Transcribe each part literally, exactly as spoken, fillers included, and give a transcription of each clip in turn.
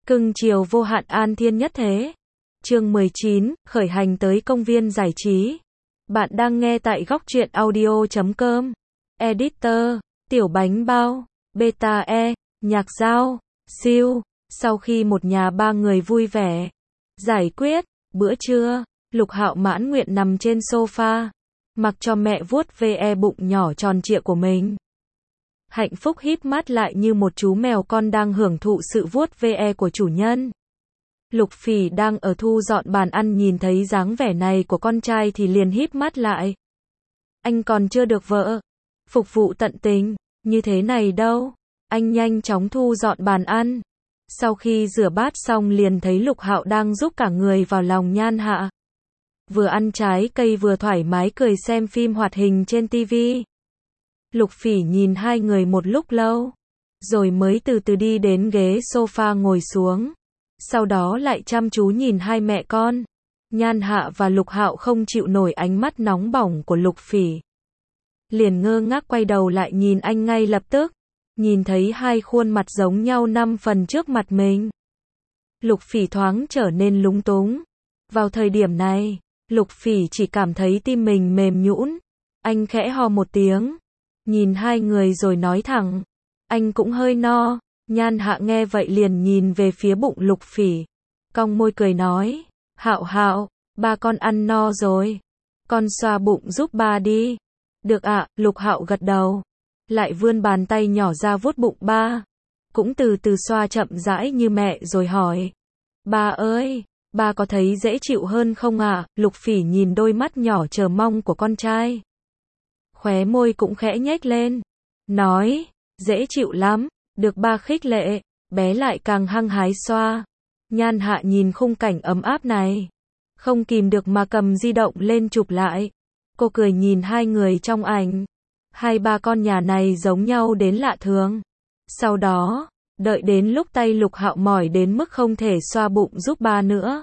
Cưng chiều vô hạn an thiên nhất thế. Chương mười chín, khởi hành tới công viên giải trí. Bạn đang nghe tại góc truyện audio chấm com. Editor, Tiểu Bánh Bao, Beta E, Nhạc Dao, Siêu. Sau khi một nhà ba người vui vẻ giải quyết bữa trưa, Lục Hạo mãn nguyện nằm trên sofa, mặc cho mẹ vuốt ve bụng nhỏ tròn trịa của mình. Hạnh phúc híp mắt lại như một chú mèo con đang hưởng thụ sự vuốt ve của chủ nhân. Lục Phỉ đang ở thu dọn bàn ăn nhìn thấy dáng vẻ này của con trai thì liền híp mắt lại. Anh còn chưa được vợ phục vụ tận tình như thế này đâu. Anh nhanh chóng thu dọn bàn ăn. Sau khi rửa bát xong liền thấy Lục Hạo đang giúp cả người vào lòng Nhan Hạ. Vừa ăn trái cây vừa thoải mái cười xem phim hoạt hình trên tivi. Lục Phỉ nhìn hai người một lúc lâu, rồi mới từ từ đi đến ghế sofa ngồi xuống. Sau đó lại chăm chú nhìn hai mẹ con. Nhan Hạ và Lục Hạo không chịu nổi ánh mắt nóng bỏng của Lục Phỉ. Liền ngơ ngác quay đầu lại nhìn anh ngay lập tức. Nhìn thấy hai khuôn mặt giống nhau năm phần trước mặt mình. Lục Phỉ thoáng trở nên lúng túng. Vào thời điểm này, Lục Phỉ chỉ cảm thấy tim mình mềm nhũn. Anh khẽ ho một tiếng. Nhìn hai người rồi nói thẳng. Anh cũng hơi no. Nhan Hạ nghe vậy liền nhìn về phía bụng Lục Phỉ. Cong môi cười nói. Hạo Hạo, ba con ăn no rồi. Con xoa bụng giúp ba đi. Được ạ, Lục Hạo gật đầu. Lại vươn bàn tay nhỏ ra vuốt bụng ba. Cũng từ từ xoa chậm rãi như mẹ rồi hỏi. Ba ơi, ba có thấy dễ chịu hơn không ạ? À? Lục Phỉ nhìn đôi mắt nhỏ chờ mong của con trai. Khóe môi cũng khẽ nhếch lên. Nói, dễ chịu lắm. Được ba khích lệ, bé lại càng hăng hái xoa. Nhan Hạ nhìn khung cảnh ấm áp này. Không kìm được mà cầm di động lên chụp lại. Cô cười nhìn hai người trong ảnh. Hai ba con nhà này giống nhau đến lạ thường. Sau đó, đợi đến lúc tay Lục Hạo mỏi đến mức không thể xoa bụng giúp ba nữa.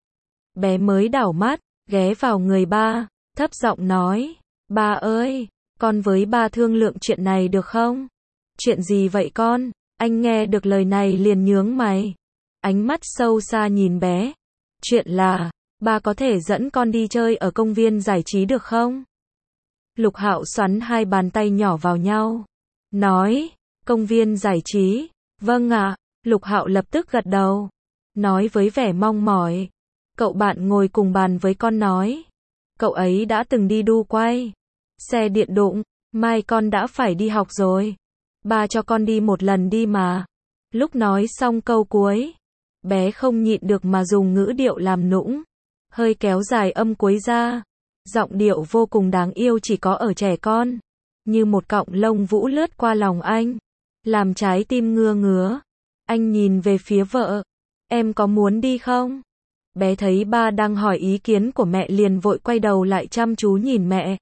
Bé mới đảo mắt, ghé vào người ba, thấp giọng nói. Ba ơi, con với ba thương lượng chuyện này được không? Chuyện gì vậy con? Anh nghe được lời này liền nhướng mày. Ánh mắt sâu xa nhìn bé. Chuyện là, ba có thể dẫn con đi chơi ở công viên giải trí được không? Lục Hạo xoắn hai bàn tay nhỏ vào nhau. Nói, công viên giải trí. Vâng ạ. Lục Hạo lập tức gật đầu. Nói với vẻ mong mỏi. Cậu bạn ngồi cùng bàn với con nói. Cậu ấy đã từng đi đu quay xe điện đụng. Mai con đã phải đi học rồi. Ba cho con đi một lần đi mà. Lúc nói xong câu cuối, bé không nhịn được mà dùng ngữ điệu làm nũng. Hơi kéo dài âm cuối ra. Giọng điệu vô cùng đáng yêu chỉ có ở trẻ con. Như một cọng lông vũ lướt qua lòng anh. Làm trái tim ngứa ngứa. Anh nhìn về phía vợ. Em có muốn đi không? Bé thấy ba đang hỏi ý kiến của mẹ liền vội quay đầu lại chăm chú nhìn mẹ.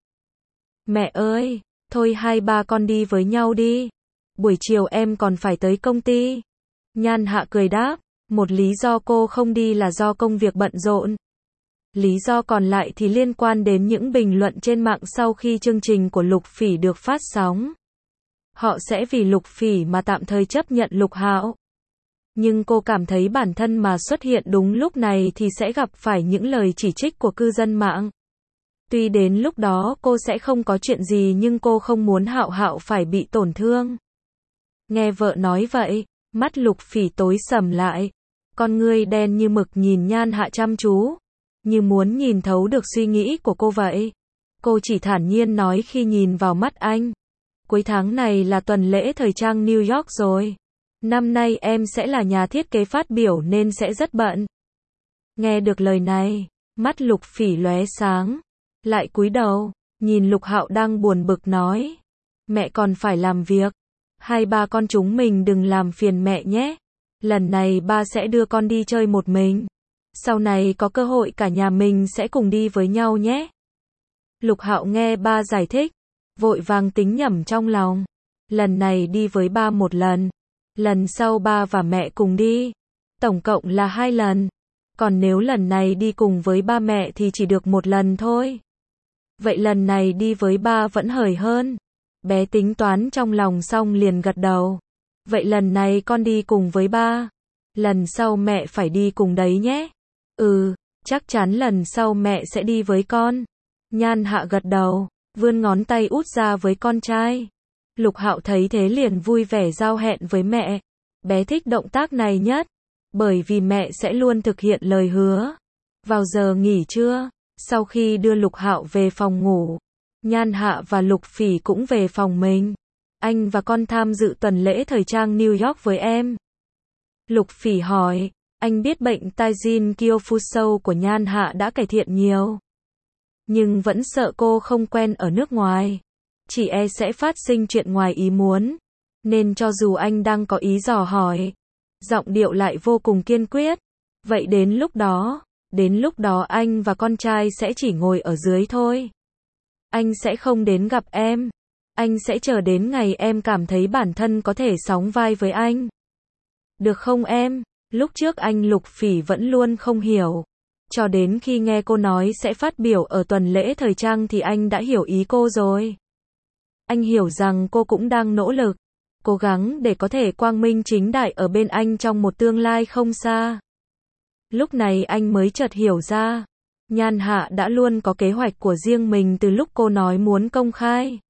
Mẹ ơi, thôi hai ba con đi với nhau đi. Buổi chiều em còn phải tới công ty. Nhan Hạ cười đáp. Một lý do cô không đi là do công việc bận rộn. Lý do còn lại thì liên quan đến những bình luận trên mạng sau khi chương trình của Lục Phỉ được phát sóng. Họ sẽ vì Lục Phỉ mà tạm thời chấp nhận Lục Hạo. Nhưng cô cảm thấy bản thân mà xuất hiện đúng lúc này thì sẽ gặp phải những lời chỉ trích của cư dân mạng. Tuy đến lúc đó cô sẽ không có chuyện gì nhưng cô không muốn Hạo Hạo phải bị tổn thương. Nghe vợ nói vậy, mắt Lục Phỉ tối sầm lại. Con ngươi đen như mực nhìn Nhan Hạ chăm chú. Như muốn nhìn thấu được suy nghĩ của cô vậy. Cô chỉ thản nhiên nói khi nhìn vào mắt anh. Cuối tháng này là tuần lễ thời trang New York rồi. Năm nay em sẽ là nhà thiết kế phát biểu nên sẽ rất bận. Nghe được lời này, mắt Lục Phỉ lóe sáng. Lại cúi đầu, nhìn Lục Hạo đang buồn bực nói. Mẹ còn phải làm việc. Hai ba con chúng mình đừng làm phiền mẹ nhé. Lần này ba sẽ đưa con đi chơi một mình. Sau này có cơ hội cả nhà mình sẽ cùng đi với nhau nhé. Lục Hạo nghe ba giải thích, vội vàng tính nhẩm trong lòng. Lần này đi với ba một lần. Lần sau ba và mẹ cùng đi. Tổng cộng là hai lần. Còn nếu lần này đi cùng với ba mẹ thì chỉ được một lần thôi. Vậy lần này đi với ba vẫn hời hơn. Bé tính toán trong lòng xong liền gật đầu. Vậy lần này con đi cùng với ba. lần sau mẹ phải đi cùng đấy nhé. Ừ, chắc chắn lần sau mẹ sẽ đi với con. Nhan Hạ gật đầu, vươn ngón tay út ra với con trai. Lục Hạo thấy thế liền vui vẻ giao hẹn với mẹ. Bé thích động tác này nhất, bởi vì mẹ sẽ luôn thực hiện lời hứa. Vào giờ nghỉ trưa, sau khi đưa Lục Hạo về phòng ngủ, Nhan Hạ và Lục Phỉ cũng về phòng mình. Anh và con tham dự tuần lễ thời trang New York với em. Lục Phỉ hỏi, anh biết bệnh Taijin Kyofuso của Nhan Hạ đã cải thiện nhiều. Nhưng vẫn sợ cô không quen ở nước ngoài. Chỉ e sẽ phát sinh chuyện ngoài ý muốn. Nên cho dù anh đang có ý dò hỏi, giọng điệu lại vô cùng kiên quyết. Vậy đến lúc đó, đến lúc đó anh và con trai sẽ chỉ ngồi ở dưới thôi. Anh sẽ không đến gặp em. Anh sẽ chờ đến ngày em cảm thấy bản thân có thể sóng vai với anh. Được không em? Lúc trước anh Lục Phỉ vẫn luôn không hiểu. Cho đến khi nghe cô nói sẽ phát biểu ở tuần lễ thời trang thì anh đã hiểu ý cô rồi. Anh hiểu rằng cô cũng đang nỗ lực, cố gắng để có thể quang minh chính đại ở bên anh trong một tương lai không xa. Lúc này anh mới chợt hiểu ra, Nhan Hạ đã luôn có kế hoạch của riêng mình từ lúc cô nói muốn công khai.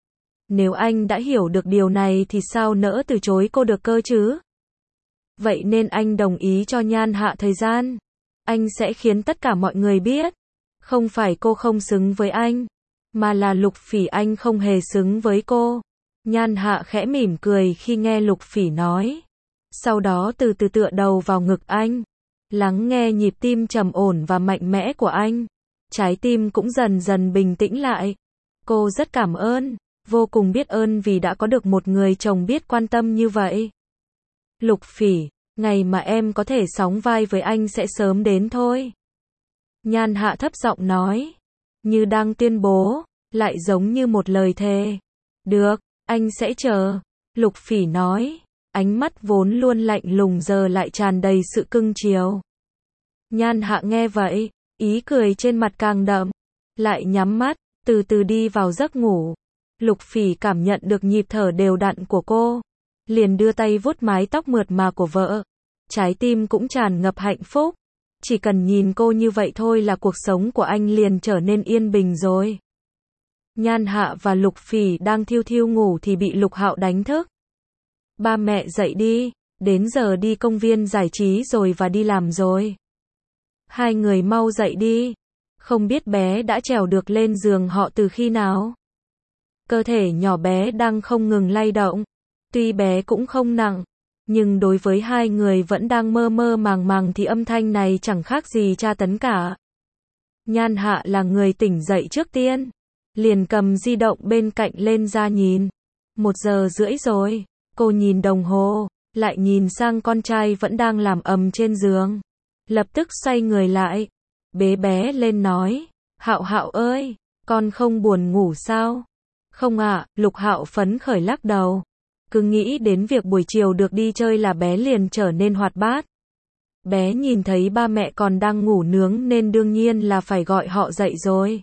Nếu anh đã hiểu được điều này thì sao nỡ từ chối cô được cơ chứ? Vậy nên anh đồng ý cho Nhan Hạ thời gian. Anh sẽ khiến tất cả mọi người biết. Không phải cô không xứng với anh, mà là Lục Phỉ anh không hề xứng với cô. Nhan Hạ khẽ mỉm cười khi nghe Lục Phỉ nói. Sau đó từ từ tựa đầu vào ngực anh. Lắng nghe nhịp tim trầm ổn và mạnh mẽ của anh. Trái tim cũng dần dần bình tĩnh lại. Cô rất cảm ơn, vô cùng biết ơn vì đã có được một người chồng biết quan tâm như vậy. Lục Phỉ, ngày mà em có thể sóng vai với anh sẽ sớm đến thôi. Nhan Hạ thấp giọng nói, như đang tuyên bố, lại giống như một lời thề. Được, anh sẽ chờ. Lục Phỉ nói, ánh mắt vốn luôn lạnh lùng giờ lại tràn đầy sự cưng chiều. Nhan Hạ nghe vậy, ý cười trên mặt càng đậm, lại nhắm mắt, từ từ đi vào giấc ngủ. Lục Phỉ cảm nhận được nhịp thở đều đặn của cô, liền đưa tay vuốt mái tóc mượt mà của vợ. Trái tim cũng tràn ngập hạnh phúc. Chỉ cần nhìn cô như vậy thôi là cuộc sống của anh liền trở nên yên bình rồi. Nhan Hạ và Lục Phỉ đang thiêu thiêu ngủ thì bị Lục Hạo đánh thức. Ba mẹ dậy đi, đến giờ đi công viên giải trí rồi và đi làm rồi. Hai người mau dậy đi. Không biết bé đã trèo được lên giường họ từ khi nào. Cơ thể nhỏ bé đang không ngừng lay động. Tuy bé cũng không nặng, nhưng đối với hai người vẫn đang mơ mơ màng màng thì âm thanh này chẳng khác gì tra tấn cả. Nhan Hạ là người tỉnh dậy trước tiên, liền cầm di động bên cạnh lên ra nhìn. Một giờ rưỡi rồi, cô nhìn đồng hồ, lại nhìn sang con trai vẫn đang làm ầm trên giường. Lập tức xoay người lại, bế bé lên nói, Hạo Hạo ơi, con không buồn ngủ sao? Không ạ, Lục Hạo phấn khởi lắc đầu. Cứ nghĩ đến việc buổi chiều được đi chơi là bé liền trở nên hoạt bát. Bé nhìn thấy ba mẹ còn đang ngủ nướng nên đương nhiên là phải gọi họ dậy rồi.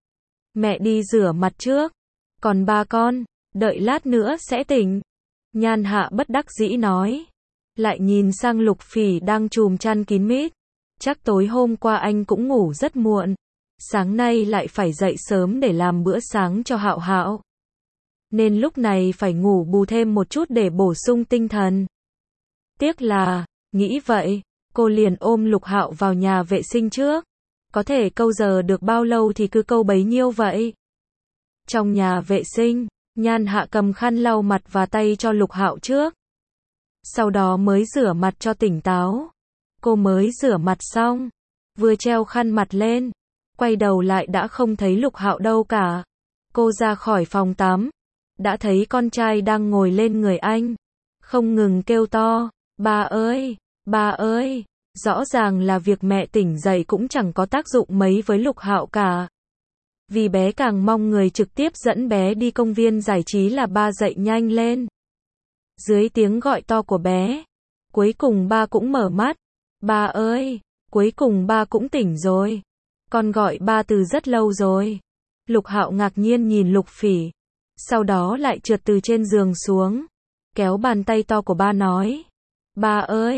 Mẹ đi rửa mặt trước, còn ba con, đợi lát nữa sẽ tỉnh. Nhan Hạ bất đắc dĩ nói. Lại nhìn sang Lục Phỉ đang chùm chăn kín mít. Chắc tối hôm qua anh cũng ngủ rất muộn. Sáng nay lại phải dậy sớm để làm bữa sáng cho Hạo Hạo. Nên lúc này phải ngủ bù thêm một chút để bổ sung tinh thần. Tiếc là, nghĩ vậy, cô liền ôm Lục Hạo vào nhà vệ sinh trước. Có thể câu giờ được bao lâu thì cứ câu bấy nhiêu vậy. Trong nhà vệ sinh, Nhan Hạ cầm khăn lau mặt và tay cho Lục Hạo trước. Sau đó mới rửa mặt cho tỉnh táo. Cô mới rửa mặt xong, vừa treo khăn mặt lên, quay đầu lại đã không thấy Lục Hạo đâu cả. Cô ra khỏi phòng tắm, đã thấy con trai đang ngồi lên người anh, không ngừng kêu to, ba ơi, ba ơi. Rõ ràng là việc mẹ tỉnh dậy cũng chẳng có tác dụng mấy với Lục Hạo cả. Vì bé càng mong người trực tiếp dẫn bé đi công viên giải trí là ba dậy nhanh lên. Dưới tiếng gọi to của bé, cuối cùng ba cũng mở mắt. Ba ơi, cuối cùng ba cũng tỉnh rồi. Con gọi ba từ rất lâu rồi. Lục Hạo ngạc nhiên nhìn Lục Phỉ, sau đó lại trượt từ trên giường xuống, kéo bàn tay to của ba nói, ba ơi,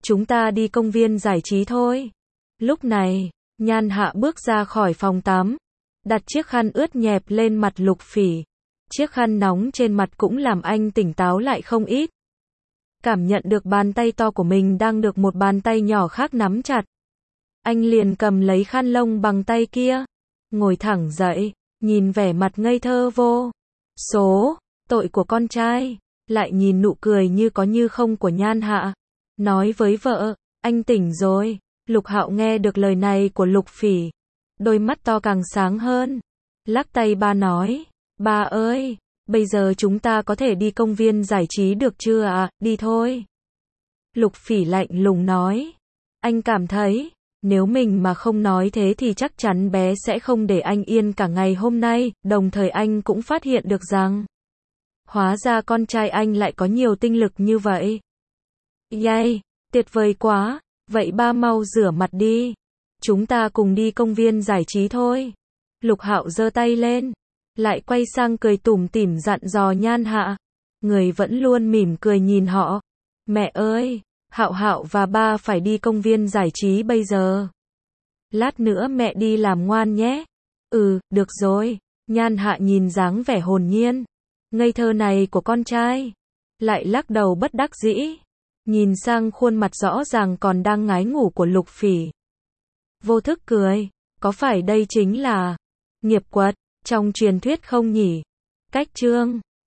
chúng ta đi công viên giải trí thôi. Lúc này, Nhan Hạ bước ra khỏi phòng tắm, đặt chiếc khăn ướt nhẹp lên mặt Lục Phỉ. Chiếc khăn nóng trên mặt cũng làm anh tỉnh táo lại không ít. Cảm nhận được bàn tay to của mình đang được một bàn tay nhỏ khác nắm chặt. Anh liền cầm lấy khăn lông bằng tay kia, ngồi thẳng dậy, nhìn vẻ mặt ngây thơ vô số tội của con trai, lại nhìn nụ cười như có như không của Nhan Hạ, nói với vợ, anh tỉnh rồi. Lục Hạo nghe được lời này của Lục Phỉ, đôi mắt to càng sáng hơn, lắc tay ba nói, ba ơi, bây giờ chúng ta có thể đi công viên giải trí được chưa ạ, à? Đi thôi. Lục Phỉ lạnh lùng nói, anh cảm thấy, nếu mình mà không nói thế thì chắc chắn bé sẽ không để anh yên cả ngày hôm nay, đồng thời anh cũng phát hiện được rằng, hóa ra con trai anh lại có nhiều tinh lực như vậy. Yay, tuyệt vời quá, vậy ba mau rửa mặt đi. Chúng ta cùng đi công viên giải trí thôi. Lục Hạo giơ tay lên, lại quay sang cười tủm tỉm dặn dò Nhan Hạ. Người vẫn luôn mỉm cười nhìn họ. Mẹ ơi, Hạo Hạo và ba phải đi công viên giải trí bây giờ. Lát nữa mẹ đi làm ngoan nhé. Ừ, được rồi. Nhan Hạ nhìn dáng vẻ hồn nhiên, ngây thơ này của con trai, lại lắc đầu bất đắc dĩ, nhìn sang khuôn mặt rõ ràng còn đang ngái ngủ của Lục Phỉ. Vô thức cười, có phải đây chính là nghiệp quật trong truyền thuyết không nhỉ? Cách chương